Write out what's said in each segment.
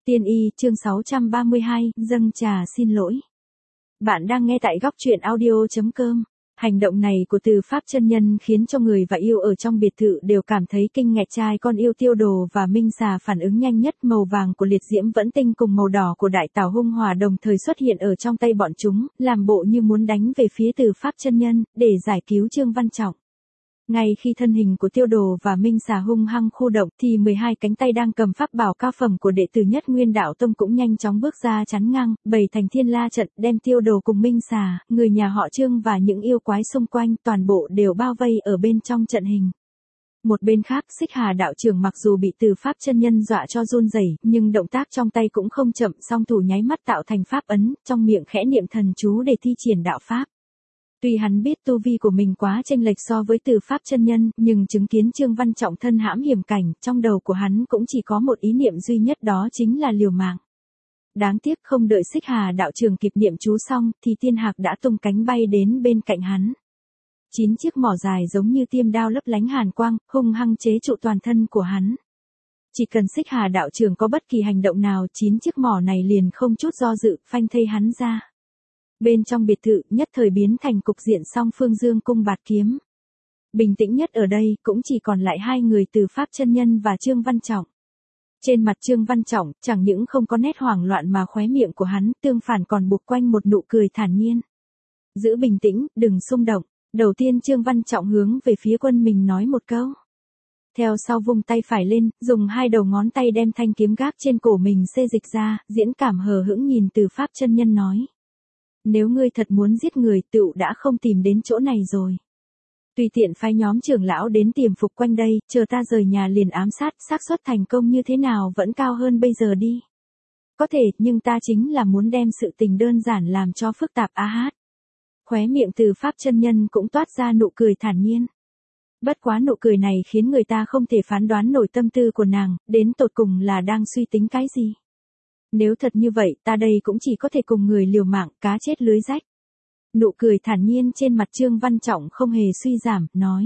Tiên y, chương 632, dâng trà xin lỗi. Bạn đang nghe tại góc truyện audio.com. Hành động này của Từ Pháp chân nhân khiến cho người và yêu ở trong biệt thự đều cảm thấy kinh ngạc. Trai con yêu Tiêu Đồ và Minh Xà phản ứng nhanh nhất, màu vàng của liệt diễm vẫn tinh cùng màu đỏ của đại tảo hung hòa đồng thời xuất hiện ở trong tay bọn chúng, làm bộ như muốn đánh về phía Từ Pháp chân nhân, để giải cứu Trương Văn Trọng. Ngay khi thân hình của Tiêu Đồ và Minh Xà hung hăng khu động thì 12 cánh tay đang cầm pháp bảo cao phẩm của đệ tử Nhất Nguyên Đạo Tông cũng nhanh chóng bước ra chắn ngang, bày thành thiên la trận, đem Tiêu Đồ cùng Minh Xà, người nhà họ Trương và những yêu quái xung quanh toàn bộ đều bao vây ở bên trong trận hình. Một bên khác, Xích Hà đạo trưởng mặc dù bị Từ Pháp chân nhân dọa cho run rẩy, nhưng động tác trong tay cũng không chậm, song thủ nháy mắt tạo thành pháp ấn, trong miệng khẽ niệm thần chú để thi triển đạo pháp. Tuy hắn biết tu vi của mình quá chênh lệch so với Từ Pháp chân nhân, nhưng chứng kiến Trương Văn Trọng thân hãm hiểm cảnh, trong đầu của hắn cũng chỉ có một ý niệm duy nhất, đó chính là liều mạng. Đáng tiếc không đợi Xích Hà đạo trưởng kịp niệm chú xong, thì Tiên Hạc đã tung cánh bay đến bên cạnh hắn. 9 chiếc mỏ dài giống như tiêm đao lấp lánh hàn quang, hung hăng chế trụ toàn thân của hắn. Chỉ cần Xích Hà đạo trưởng có bất kỳ hành động nào, 9 chiếc mỏ này liền không chút do dự, phanh thây hắn ra. Bên trong biệt thự nhất thời biến thành cục diện song phương dương cung bạt kiếm. Bình tĩnh nhất ở đây cũng chỉ còn lại hai người Từ Pháp chân nhân và Trương Văn Trọng. Trên mặt Trương Văn Trọng chẳng những không có nét hoảng loạn mà khóe miệng của hắn tương phản còn buộc quanh một nụ cười thản nhiên. Giữ bình tĩnh, đừng xung động. Đầu tiên Trương Văn Trọng hướng về phía quân mình nói một câu. Theo sau vung tay phải lên, dùng hai đầu ngón tay đem thanh kiếm gác trên cổ mình xê dịch ra, diễn cảm hờ hững nhìn Từ Pháp chân nhân nói. Nếu ngươi thật muốn giết người, tựu đã không tìm đến chỗ này rồi. Tùy tiện phái nhóm trưởng lão đến tiềm phục quanh đây, chờ ta rời nhà liền ám sát, xác suất thành công như thế nào vẫn cao hơn bây giờ đi. Có thể, nhưng ta chính là muốn đem sự tình đơn giản làm cho phức tạp á hát. Khóe miệng Từ Pháp chân nhân cũng toát ra nụ cười thản nhiên. Bất quá nụ cười này khiến người ta không thể phán đoán nổi tâm tư của nàng, đến tột cùng là đang suy tính cái gì. Nếu thật như vậy, ta đây cũng chỉ có thể cùng người liều mạng, cá chết lưới rách. Nụ cười thản nhiên trên mặt Trương Văn Trọng không hề suy giảm, nói.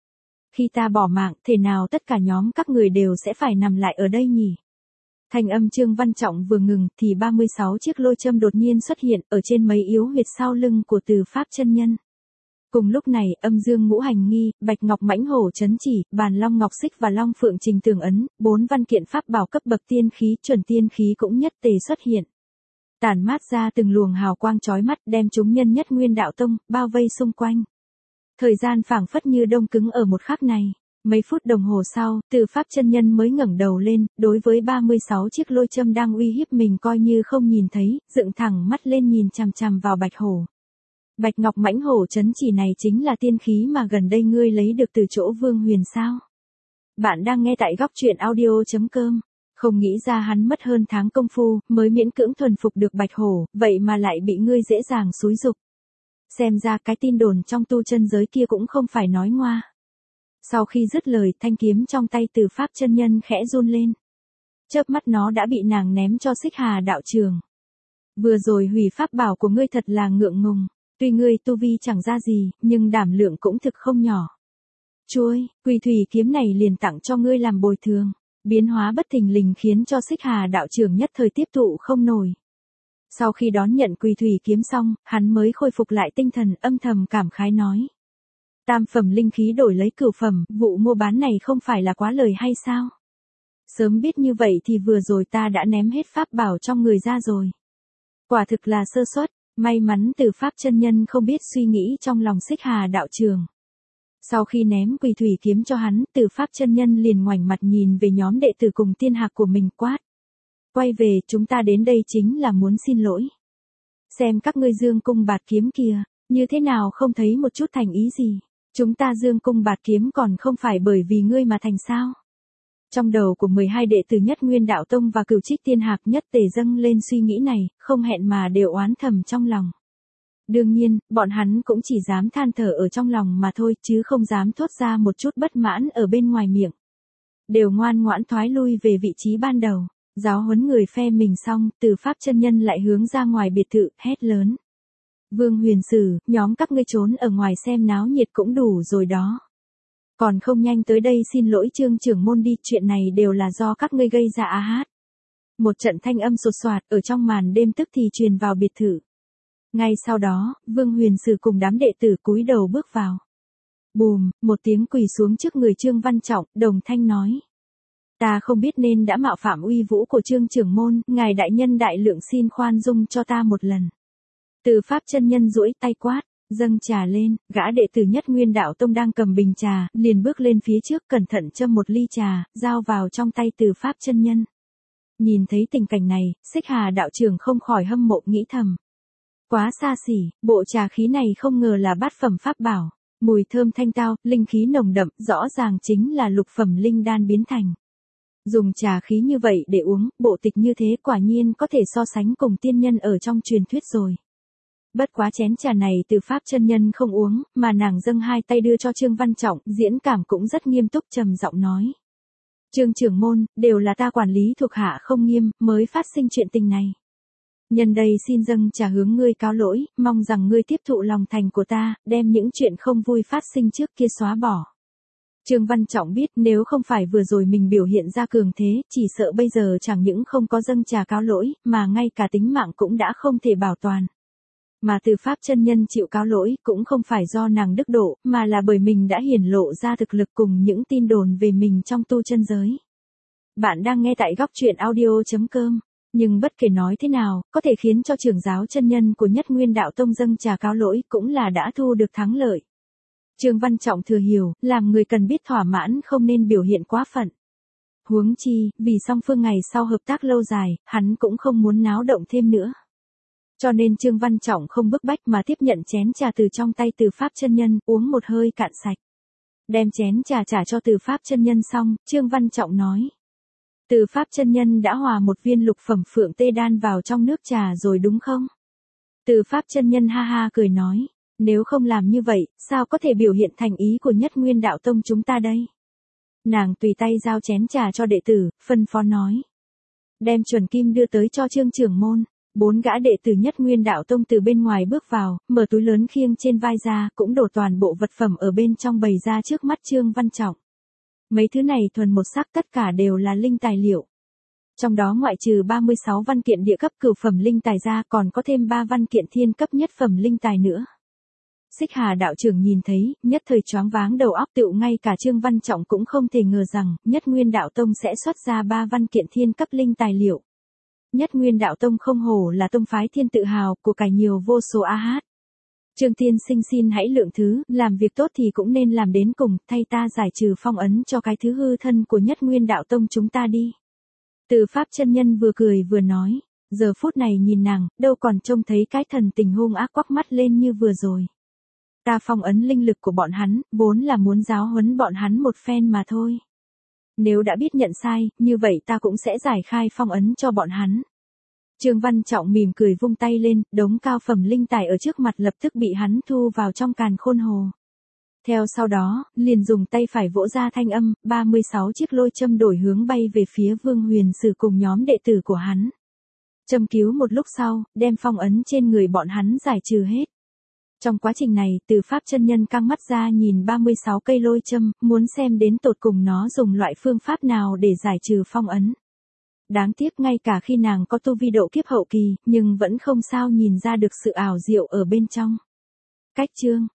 Khi ta bỏ mạng, thể nào tất cả nhóm các người đều sẽ phải nằm lại ở đây nhỉ? Thanh âm Trương Văn Trọng vừa ngừng, thì 36 chiếc lôi châm đột nhiên xuất hiện, ở trên mấy yếu huyệt sau lưng của Từ Pháp chân nhân. Cùng lúc này, âm dương ngũ hành nghi, bạch ngọc mãnh hổ chấn chỉ, bàn long ngọc xích và long phượng trình tường ấn, 4 văn kiện pháp bảo cấp bậc tiên khí, chuẩn tiên khí cũng nhất tề xuất hiện. Tản mát ra từng luồng hào quang chói mắt, đem chúng nhân Nhất Nguyên Đạo Tông bao vây xung quanh. Thời gian phảng phất như đông cứng ở một khắc này. Mấy phút đồng hồ sau, Từ Pháp chân nhân mới ngẩng đầu lên, đối với 36 chiếc lôi châm đang uy hiếp mình coi như không nhìn thấy, dựng thẳng mắt lên nhìn chằm chằm vào bạch hổ. Bạch ngọc mãnh hổ chấn chỉ này chính là tiên khí mà gần đây ngươi lấy được từ chỗ Vương Huyền sao? Bạn đang nghe tại góc truyện audio.com. Không nghĩ ra hắn mất hơn tháng công phu, mới miễn cưỡng thuần phục được bạch hổ, vậy mà lại bị ngươi dễ dàng xúi giục. Xem ra cái tin đồn trong tu chân giới kia cũng không phải nói ngoa. Sau khi dứt lời, thanh kiếm trong tay Từ Pháp chân nhân khẽ run lên. Chớp mắt nó đã bị nàng ném cho Xích Hà đạo trưởng. Vừa rồi hủy pháp bảo của ngươi thật là ngượng ngùng. Tuy ngươi tu vi chẳng ra gì, nhưng đảm lượng cũng thực không nhỏ. Chuôi, Quỳ thủy kiếm này liền tặng cho ngươi làm bồi thường. Biến hóa bất thình lình khiến cho Xích Hà đạo trưởng nhất thời tiếp thụ không nổi. Sau khi đón nhận Quỳ thủy kiếm xong, hắn mới khôi phục lại tinh thần, âm thầm cảm khái nói. Tam phẩm linh khí đổi lấy cửu phẩm, vụ mua bán này không phải là quá lời hay sao? Sớm biết như vậy thì vừa rồi ta đã ném hết pháp bảo trong người ra rồi. Quả thực là sơ suất. May mắn Từ Pháp chân nhân không biết suy nghĩ trong lòng Xích Hà đạo trưởng. Sau khi ném Quỳ thủy kiếm cho hắn, Từ Pháp chân nhân liền ngoảnh mặt nhìn về nhóm đệ tử cùng Tiên Hạc của mình quát. Quay về, chúng ta đến đây chính là muốn xin lỗi. Xem các ngươi dương cung bạt kiếm kìa, như thế nào không thấy một chút thành ý gì. Chúng ta dương cung bạt kiếm còn không phải bởi vì ngươi mà thành sao. Trong đầu của 12 đệ tử Nhất Nguyên Đạo Tông và Cửu Trích Tiên Hạc nhất tề dâng lên suy nghĩ này, không hẹn mà đều oán thầm trong lòng. Đương nhiên, bọn hắn cũng chỉ dám than thở ở trong lòng mà thôi, chứ không dám thốt ra một chút bất mãn ở bên ngoài miệng. Đều ngoan ngoãn thoái lui về vị trí ban đầu, giáo huấn người phe mình xong, Từ Pháp chân nhân lại hướng ra ngoài biệt thự, hét lớn. Vương Huyền Sử, nhóm các ngươi trốn ở ngoài xem náo nhiệt cũng đủ rồi đó. Còn không nhanh tới đây xin lỗi Trương trưởng môn đi, chuyện này đều là do các ngươi gây ra á hát. Một trận thanh âm sột soạt ở trong màn đêm tức thì truyền vào biệt thự. Ngay sau đó, Vương Huyền Sử cùng đám đệ tử cúi đầu bước vào. Bùm, một tiếng quỳ xuống trước người Trương Văn Trọng, đồng thanh nói. Ta không biết nên đã mạo phạm uy vũ của Trương trưởng môn, ngài đại nhân đại lượng xin khoan dung cho ta một lần. Từ Pháp chân nhân duỗi tay quát, dâng trà lên, gã đệ tử Nhất Nguyên Đạo Tông đang cầm bình trà, liền bước lên phía trước cẩn thận châm một ly trà, giao vào trong tay Từ Pháp chân nhân. Nhìn thấy tình cảnh này, Xích Hà đạo trưởng không khỏi hâm mộ nghĩ thầm. Quá xa xỉ, bộ trà khí này không ngờ là bát phẩm pháp bảo, mùi thơm thanh tao, linh khí nồng đậm, rõ ràng chính là lục phẩm linh đan biến thành. Dùng trà khí như vậy để uống, bộ tịch như thế quả nhiên có thể so sánh cùng tiên nhân ở trong truyền thuyết rồi. Bất quá chén trà này Từ Pháp chân nhân không uống, mà nàng dâng hai tay đưa cho Trương Văn Trọng, diễn cảm cũng rất nghiêm túc trầm giọng nói. Trương trưởng môn, đều là ta quản lý thuộc hạ không nghiêm, mới phát sinh chuyện tình này. Nhân đây xin dâng trà hướng ngươi cáo lỗi, mong rằng ngươi tiếp thụ lòng thành của ta, đem những chuyện không vui phát sinh trước kia xóa bỏ. Trương Văn Trọng biết nếu không phải vừa rồi mình biểu hiện ra cường thế, chỉ sợ bây giờ chẳng những không có dâng trà cáo lỗi, mà ngay cả tính mạng cũng đã không thể bảo toàn. Mà Từ Pháp chân nhân chịu cáo lỗi cũng không phải do nàng đức độ, mà là bởi mình đã hiển lộ ra thực lực cùng những tin đồn về mình trong tu chân giới. Bạn đang nghe tại góc truyện audio.com. Nhưng bất kể nói thế nào, có thể khiến cho trưởng giáo chân nhân của Nhất Nguyên Đạo Tông dâng trà cáo lỗi cũng là đã thu được thắng lợi. Trương Văn Trọng thừa hiểu, làm người cần biết thỏa mãn không nên biểu hiện quá phận. Huống chi, vì song phương ngày sau hợp tác lâu dài, hắn cũng không muốn náo động thêm nữa. Cho nên Trương Văn Trọng không bức bách mà tiếp nhận chén trà từ trong tay Từ Pháp chân nhân, uống một hơi cạn sạch. Đem chén trà trả cho Từ Pháp chân nhân xong, Trương Văn Trọng nói. Từ Pháp chân nhân đã hòa một viên lục phẩm phượng tê đan vào trong nước trà rồi đúng không? Từ Pháp chân nhân ha ha cười nói, nếu không làm như vậy, sao có thể biểu hiện thành ý của Nhất Nguyên Đạo Tông chúng ta đây? Nàng tùy tay giao chén trà cho đệ tử, phân phó nói. Đem chuẩn kim đưa tới cho Trương trưởng môn. 4 gã đệ tử Nhất Nguyên Đạo Tông từ bên ngoài bước vào, mở túi lớn khiêng trên vai ra, cũng đổ toàn bộ vật phẩm ở bên trong bày ra trước mắt Trương Văn Trọng. Mấy thứ này thuần một sắc tất cả đều là linh tài liệu. Trong đó ngoại trừ 36 văn kiện địa cấp cửu phẩm linh tài ra còn có thêm 3 văn kiện thiên cấp nhất phẩm linh tài nữa. Xích Hà đạo trưởng nhìn thấy, nhất thời choáng váng đầu óc, tựu ngay cả Trương Văn Trọng cũng không thể ngờ rằng, Nhất Nguyên Đạo Tông sẽ xuất ra 3 văn kiện thiên cấp linh tài liệu. Nhất Nguyên Đạo Tông không hổ là tông phái thiên tự hào, của cải nhiều vô số a hát. Trương tiên sinh xin hãy lượng thứ, làm việc tốt thì cũng nên làm đến cùng, thay ta giải trừ phong ấn cho cái thứ hư thân của Nhất Nguyên Đạo Tông chúng ta đi. Từ Pháp chân nhân vừa cười vừa nói, giờ phút này nhìn nàng, đâu còn trông thấy cái thần tình hung ác quắc mắt lên như vừa rồi. Ta phong ấn linh lực của bọn hắn, vốn là muốn giáo huấn bọn hắn một phen mà thôi. Nếu đã biết nhận sai, như vậy ta cũng sẽ giải khai phong ấn cho bọn hắn. Trương Văn Trọng mỉm cười vung tay lên, đống cao phẩm linh tài ở trước mặt lập tức bị hắn thu vào trong càn khôn hồ. Theo sau đó, liền dùng tay phải vỗ ra thanh âm, 36 chiếc lôi châm đổi hướng bay về phía Vương Huyền Sử cùng nhóm đệ tử của hắn. Châm cứu một lúc sau, đem phong ấn trên người bọn hắn giải trừ hết. Trong quá trình này, Từ Pháp chân nhân căng mắt ra nhìn 36 cây lôi châm, muốn xem đến tột cùng nó dùng loại phương pháp nào để giải trừ phong ấn. Đáng tiếc ngay cả khi nàng có tu vi độ kiếp hậu kỳ, nhưng vẫn không sao nhìn ra được sự ảo diệu ở bên trong. Cách chương